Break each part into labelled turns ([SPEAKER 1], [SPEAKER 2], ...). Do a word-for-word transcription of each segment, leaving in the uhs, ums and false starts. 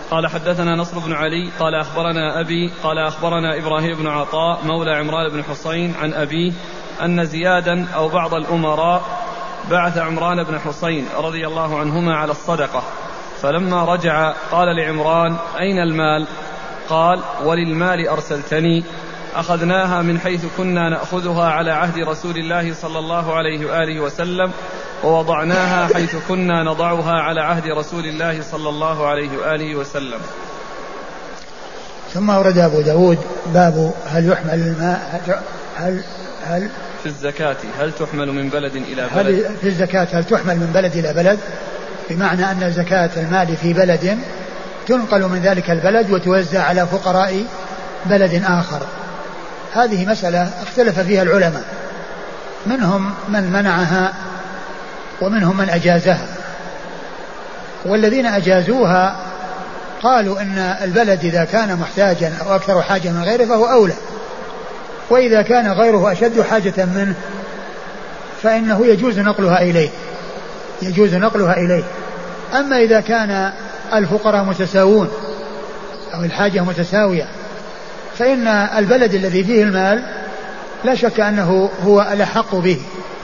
[SPEAKER 1] قال حدثنا نصر بن علي قال أخبرنا أبي قال أخبرنا إبراهيم بن عطاء مولى عمران بن حسين عن أبيه أن زيادا أو بعض الأمراء بعث عمران بن حسين رضي الله عنهما على الصدقة، فلما رجع قال لعمران: أين المال؟ قال: وللمال أرسلتني، أخذناها من حيث كنا نأخذها على عهد رسول الله صلى الله عليه وآله وسلم، ووضعناها حيث كنا نضعها على عهد رسول الله صلى الله عليه وآله وسلم.
[SPEAKER 2] ثم ورد أبو داود باب هل يحمل الماء هل هل
[SPEAKER 1] في الزكاة هل تحمل من بلد إلى بلد؟
[SPEAKER 2] هل في الزكاة هل تحمل من بلد إلى بلد، بمعنى أن زكاة المال في بلد تنقل من ذلك البلد وتوزع على فقراء بلد آخر. هذه مسألة اختلف فيها العلماء، منهم من منعها ومنهم من أجازها، والذين أجازوها قالوا أن البلد إذا كان محتاجا أو أكثر حاجة من غيره فهو أولى، وإذا كان غيره أشد حاجة منه فإنه يجوز نقلها إليه يجوز نقلها إليه. أما إذا كان الفقراء متساوون أو الحاجة متساوية فإن البلد الذي فيه المال لا شك أنه هو الأحق به.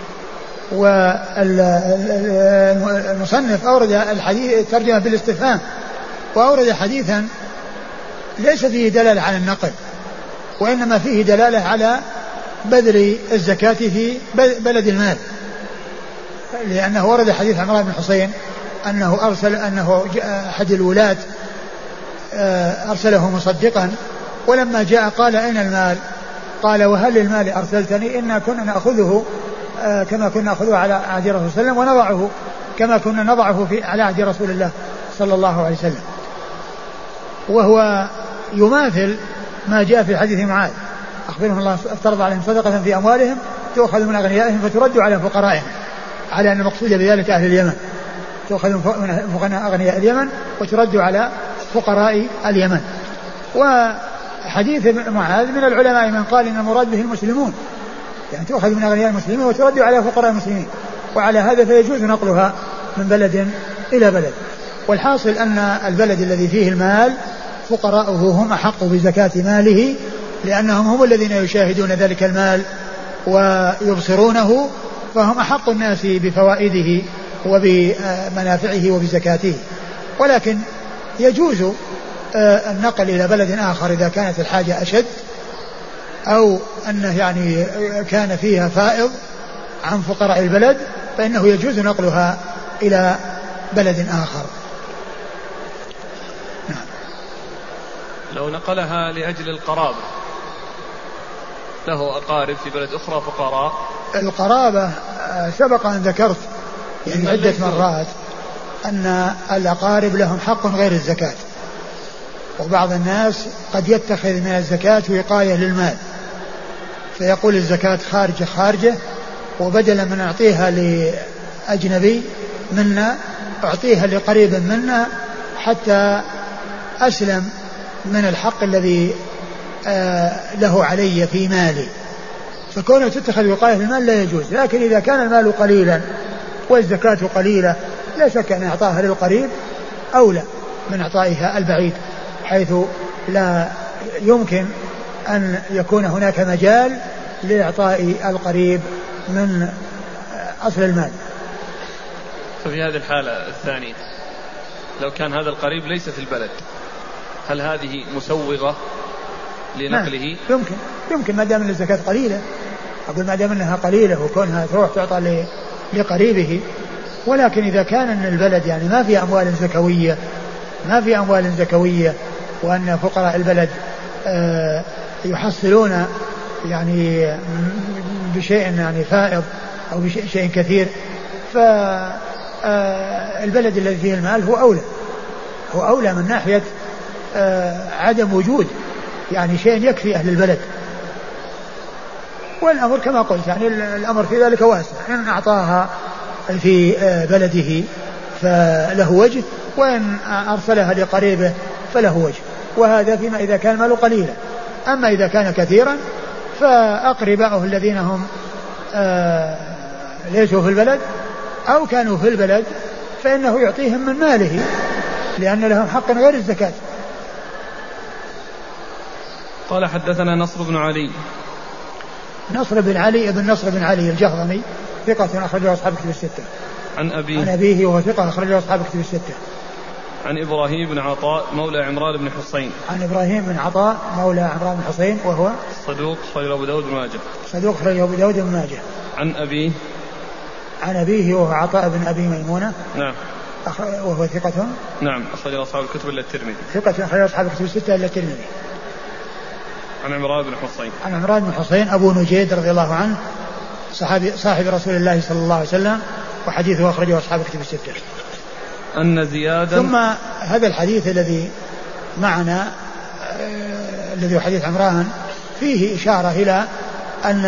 [SPEAKER 2] والمصنف أورد الحديث ترجمة بالاستفهام، وأورد حديثا ليس فيه دلالة على النقل، وإنما فيه دلالة على بذل الزكاة في بلد المال، لأنه ورد حديث عمران بن حسين أنه أرسل أنه أحد الولاة أرسله مصدقا، ولما جاء قال: أين المال؟ قال: وهل المال أرسلتني؟ إنا كنا نأخذه كما كنا نأخذه على عهد رسول الله صلى الله عليه وسلم، ونضعه كما كنا نضعه في على عهد رسول الله صلى الله عليه وسلم. وهو يماثل ما جاء في حديث معاذ: أخبرهم الله افترض عليهم صدقة في أموالهم تؤخذ من أغنيائهم فترد على فقرائهم، على أن المقصود بذلك أهل اليمن، تؤخذ من أغنياء اليمن وترد على فقراء اليمن. وحديث معاذ من العلماء من قال إن المراد به المسلمون، يعني تؤخذ من أغنياء المسلمين وترد على فقراء المسلمين، وعلى هذا فيجوز نقلها من بلد إلى بلد. والحاصل أن البلد الذي فيه المال فقراؤه هم أحق بزكاة ماله، لأنهم هم الذين يشاهدون ذلك المال ويبصرونه، فهم أحق الناس بفوائده وبمنافعه وبزكاته. ولكن يجوز النقل إلى بلد آخر إذا كانت الحاجة أشد، أو أنه يعني كان فيها فائض عن فقراء البلد، فإنه يجوز نقلها إلى بلد آخر. نعم.
[SPEAKER 1] لو نقلها لأجل القرابة، له أقارب في بلد أخرى فقراء،
[SPEAKER 2] القرابة سبق أن ذكرت يعني عدة مرات أن الأقارب لهم حق غير الزكاة، وبعض الناس قد يتخذ من الزكاة وقاية للمال، فيقول الزكاة خارجة خارجة، وبدلا من أعطيها لأجنبي منا أعطيها لقريب منا حتى أسلم من الحق الذي آه له علي في مالي. فكونه تتخذ وقاية للمال لا يجوز. لكن إذا كان المال قليلا والزكاة قليلة لا شك أن إعطائها للقريب أولى من إعطائها البعيد، حيث لا يمكن أن يكون هناك مجال لإعطاء القريب من أصل المال.
[SPEAKER 1] ففي هذه الحالة الثانية لو كان هذا القريب ليس في البلد، هل هذه مسوغة لنقله؟
[SPEAKER 2] يمكن يمكن ما دام ان الزكاة قليلة، أقول ما دام انها قليلة وكونها تروح تعطى لقريبه. ولكن إذا كان ان البلد يعني ما في أموال زكوية ما في أموال زكوية وأن فقراء البلد يحصلون يعني بشيء يعني فائض أو بشيء كثير، فالبلد الذي فيه المال هو أولى هو أولى من ناحية عدم وجود يعني شيء يكفي أهل البلد. والأمر كما قلت يعني الأمر في ذلك واسع، إن أعطاها في بلده فله وجه، وإن أرسلها لقريبه فله وجه، وهذا فيما إذا كان المال قليلا. أما إذا كان كثيرا فأقرباؤه الذين هم ليسوا في البلد أو كانوا في البلد فإنه يعطيهم من ماله لأن لهم حق غير الزكاة.
[SPEAKER 1] قال حدثنا نصر بن علي.
[SPEAKER 2] نصر بن علي ابن نصر بن علي الجهضمي ثقة أخرجه أصحاب كتب الستة.
[SPEAKER 1] عن أبيه
[SPEAKER 2] عن أبيه وهو ثقة أخرجه أصحاب كتب الستة.
[SPEAKER 1] عن إبراهيم بن عطاء مولى عمران بن حسين.
[SPEAKER 2] عن إبراهيم بن عطاء مولى عمران بن حسين وهو
[SPEAKER 1] صدوق أخرجه أبو داود بن ماجه.
[SPEAKER 2] صدوق أخرجه أبو داود بن ماجه.
[SPEAKER 1] عن أبيه
[SPEAKER 2] عن أبيه وهو عطاء بن أبي ميمونة.
[SPEAKER 1] نعم.
[SPEAKER 2] وهو ثقة.
[SPEAKER 1] نعم أخرج أصحاب الكتب إلا الترمذي.
[SPEAKER 2] ثقة أخرج أصحاب الكتب الستة إلا الترمذي.
[SPEAKER 1] عن عمران بن حسين.
[SPEAKER 2] عن عمران بن حسين أبو نجيد رضي الله عنه صحابي صاحب رسول الله صلى الله عليه وسلم وحديثه أخرجه أصحاب الكتب الستة.
[SPEAKER 1] أن زيادا.
[SPEAKER 2] ثم هذا الحديث الذي معنا آه الذي هو حديث عمران فيه إشارة إلى أن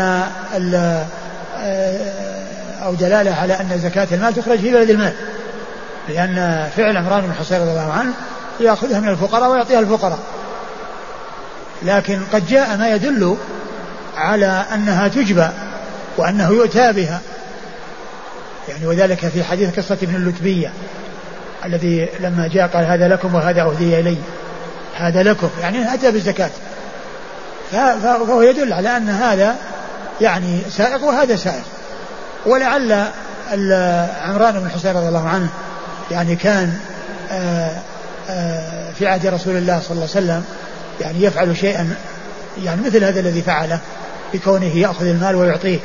[SPEAKER 2] آه أو دلالة على أن زكاة المال تخرج في بلد المال، لأن فعل عمران بن حسين رضي الله عنه يأخذها من الفقراء ويعطيها الفقراء، لكن قد جاء ما يدل على أنها تجبى وأنه يؤتى بها، يعني وذلك في حديث قصة ابن اللتبية الذي لما جاء قال هذا لكم وهذا أهدي إلي، هذا لكم يعني أتى بالزكاة، فهو يدل على أن هذا يعني سائق وهذا سائق. ولعل عمران بن حسين رضي الله عنه يعني كان آآ آآ في عهد رسول الله صلى الله عليه وسلم يعني يفعل شيئا يعني مثل هذا الذي فعله بكونه يأخذ المال ويعطيه.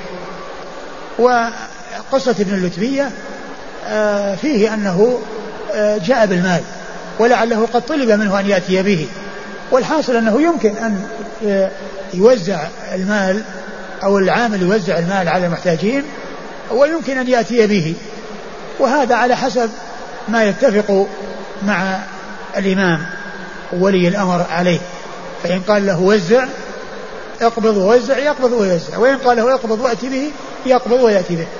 [SPEAKER 2] وقصة ابن اللتبية فيه أنه جاء بالمال ولعله قد طلب منه أن يأتي به، والحاصل أنه يمكن أن يوزع المال أو العامل يوزع المال على المحتاجين ويمكن أن يأتي به، وهذا على حسب ما يتفق مع الإمام ولي الأمر عليه، فإن قال له وزع اقبض ووزع يقبض ويوزع، وإن قال له اقبض وأتي به يقبض ويأتي به.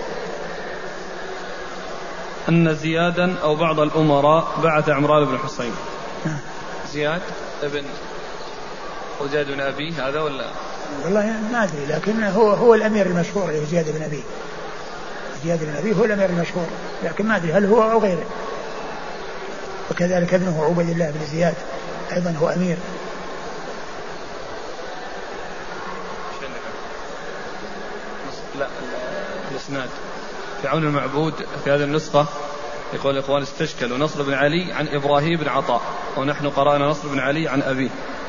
[SPEAKER 1] أن زيادا أو بعض الأمراء بعث عمران بن حسين.
[SPEAKER 2] نعم.
[SPEAKER 1] زياد ابن وزياد بن أبي هذا ولا؟
[SPEAKER 2] والله ما أدري، لكن هو هو الأمير المشهور اللي هو زياد بن أبي. زياد بن أبي هو الأمير المشهور، لكن ما أدري هل هو أو غيره. وكذلك ابنه عبيد الله بن زياد أيضا هو أمير.
[SPEAKER 1] لا الإسناد في عون المعبود في هذه النسخة يقول الإخوان استشكلوا نصر بن علي عن إبراهيم بن عطاء، ونحن قرأنا نصر بن علي عن أبيه.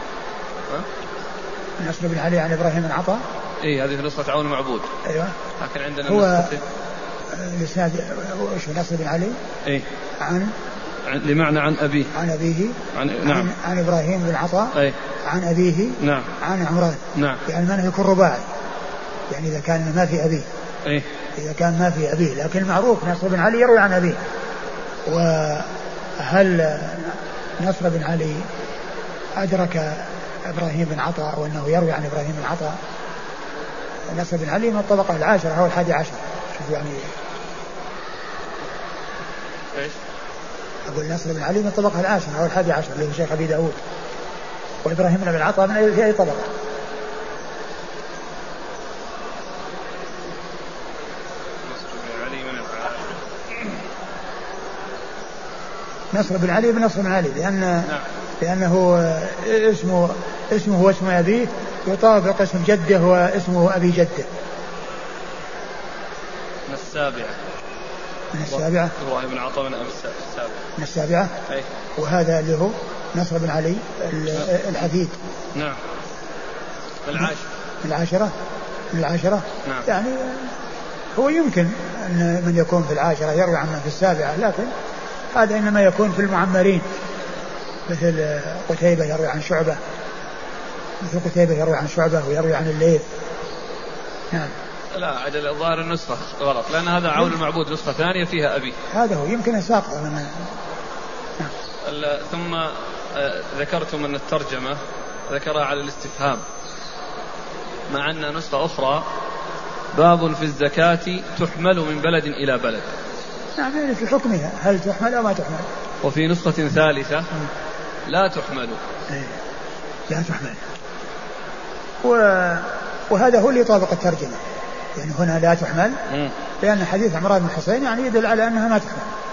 [SPEAKER 2] نصر بن علي عن إبراهيم بن عطاء.
[SPEAKER 1] إيه هذه في نسخة عون المعبود.
[SPEAKER 2] أيوة.
[SPEAKER 1] لكن عندنا
[SPEAKER 2] هو الإسناد وش نصر بن علي.
[SPEAKER 1] إيه.
[SPEAKER 2] عن
[SPEAKER 1] لمعنى عن أبيه.
[SPEAKER 2] عن أبيه.
[SPEAKER 1] عن
[SPEAKER 2] نعم.
[SPEAKER 1] عن,
[SPEAKER 2] عن إبراهيم بن عطاء.
[SPEAKER 1] أي.
[SPEAKER 2] عن أبيه.
[SPEAKER 1] نعم.
[SPEAKER 2] عن عمران.
[SPEAKER 1] نعم.
[SPEAKER 2] يعني معنى يكون رباعي، يعني إذا كان ما في أبيه.
[SPEAKER 1] إيه.
[SPEAKER 2] إذا كان ما في أبيه، لكن المعروف نصر بن علي يروي عن أبيه. وهل نصر بن علي أدرك إبراهيم بن عطاء وأنه يروي عن إبراهيم بن عطاء؟ نصر بن علي من الطبقة العاشرة أو الحادي عشر. شوف يعني
[SPEAKER 1] إيش؟
[SPEAKER 2] أقول نصر بن علي من الطبقة العاشرة أو الحادي عشر اللي هو شيخ أبي داود، وإبراهيم بن عطاء من أي في أي طبقة؟ نصر بن علي بن نصر بن علي، لأن نعم. لأنه اسمه اسمه واسم أبيه يطابق اسم جده واسمه أبي جده.
[SPEAKER 1] من السابعة.
[SPEAKER 2] من السابعة.
[SPEAKER 1] إبراهيم بن عطاء من السابعة.
[SPEAKER 2] من السابعة.
[SPEAKER 1] أي.
[SPEAKER 2] وهذا اللي هو نصر بن علي الحديد.
[SPEAKER 1] نعم. من العاشرة.
[SPEAKER 2] من العاشرة. من العاشرة.
[SPEAKER 1] نعم.
[SPEAKER 2] يعني هو يمكن أن من يكون في العاشرة يروي عن من في السابعة، لكن هذا إنما يكون في المعمرين، مثل قتيبة يروي عن شعبة، مثل قتيبة يروي عن شعبة ويروي عن الليث. نعم.
[SPEAKER 1] لا عدل الظاهر النسخة غلط، لأن هذا عون المعبود نسخة ثانية فيها أبي.
[SPEAKER 2] هذا هو يمكن أساقه من...
[SPEAKER 1] نعم. ثم ذكرتم أن الترجمة ذكرها على الاستفهام، مع أن نسخة أخرى باب في الزكاة تحمل من بلد إلى بلد.
[SPEAKER 2] نعم يعني في حكمها هل تحمل أو ما تحمل.
[SPEAKER 1] وفي نسخة ثالثة لا تحمل.
[SPEAKER 2] لا تحمل. و... وهذا هو اللي يطابق الترجمة، يعني هنا لا تحمل، لأن حديث عمران بن حسين يعني يدل على أنها ما تحمل.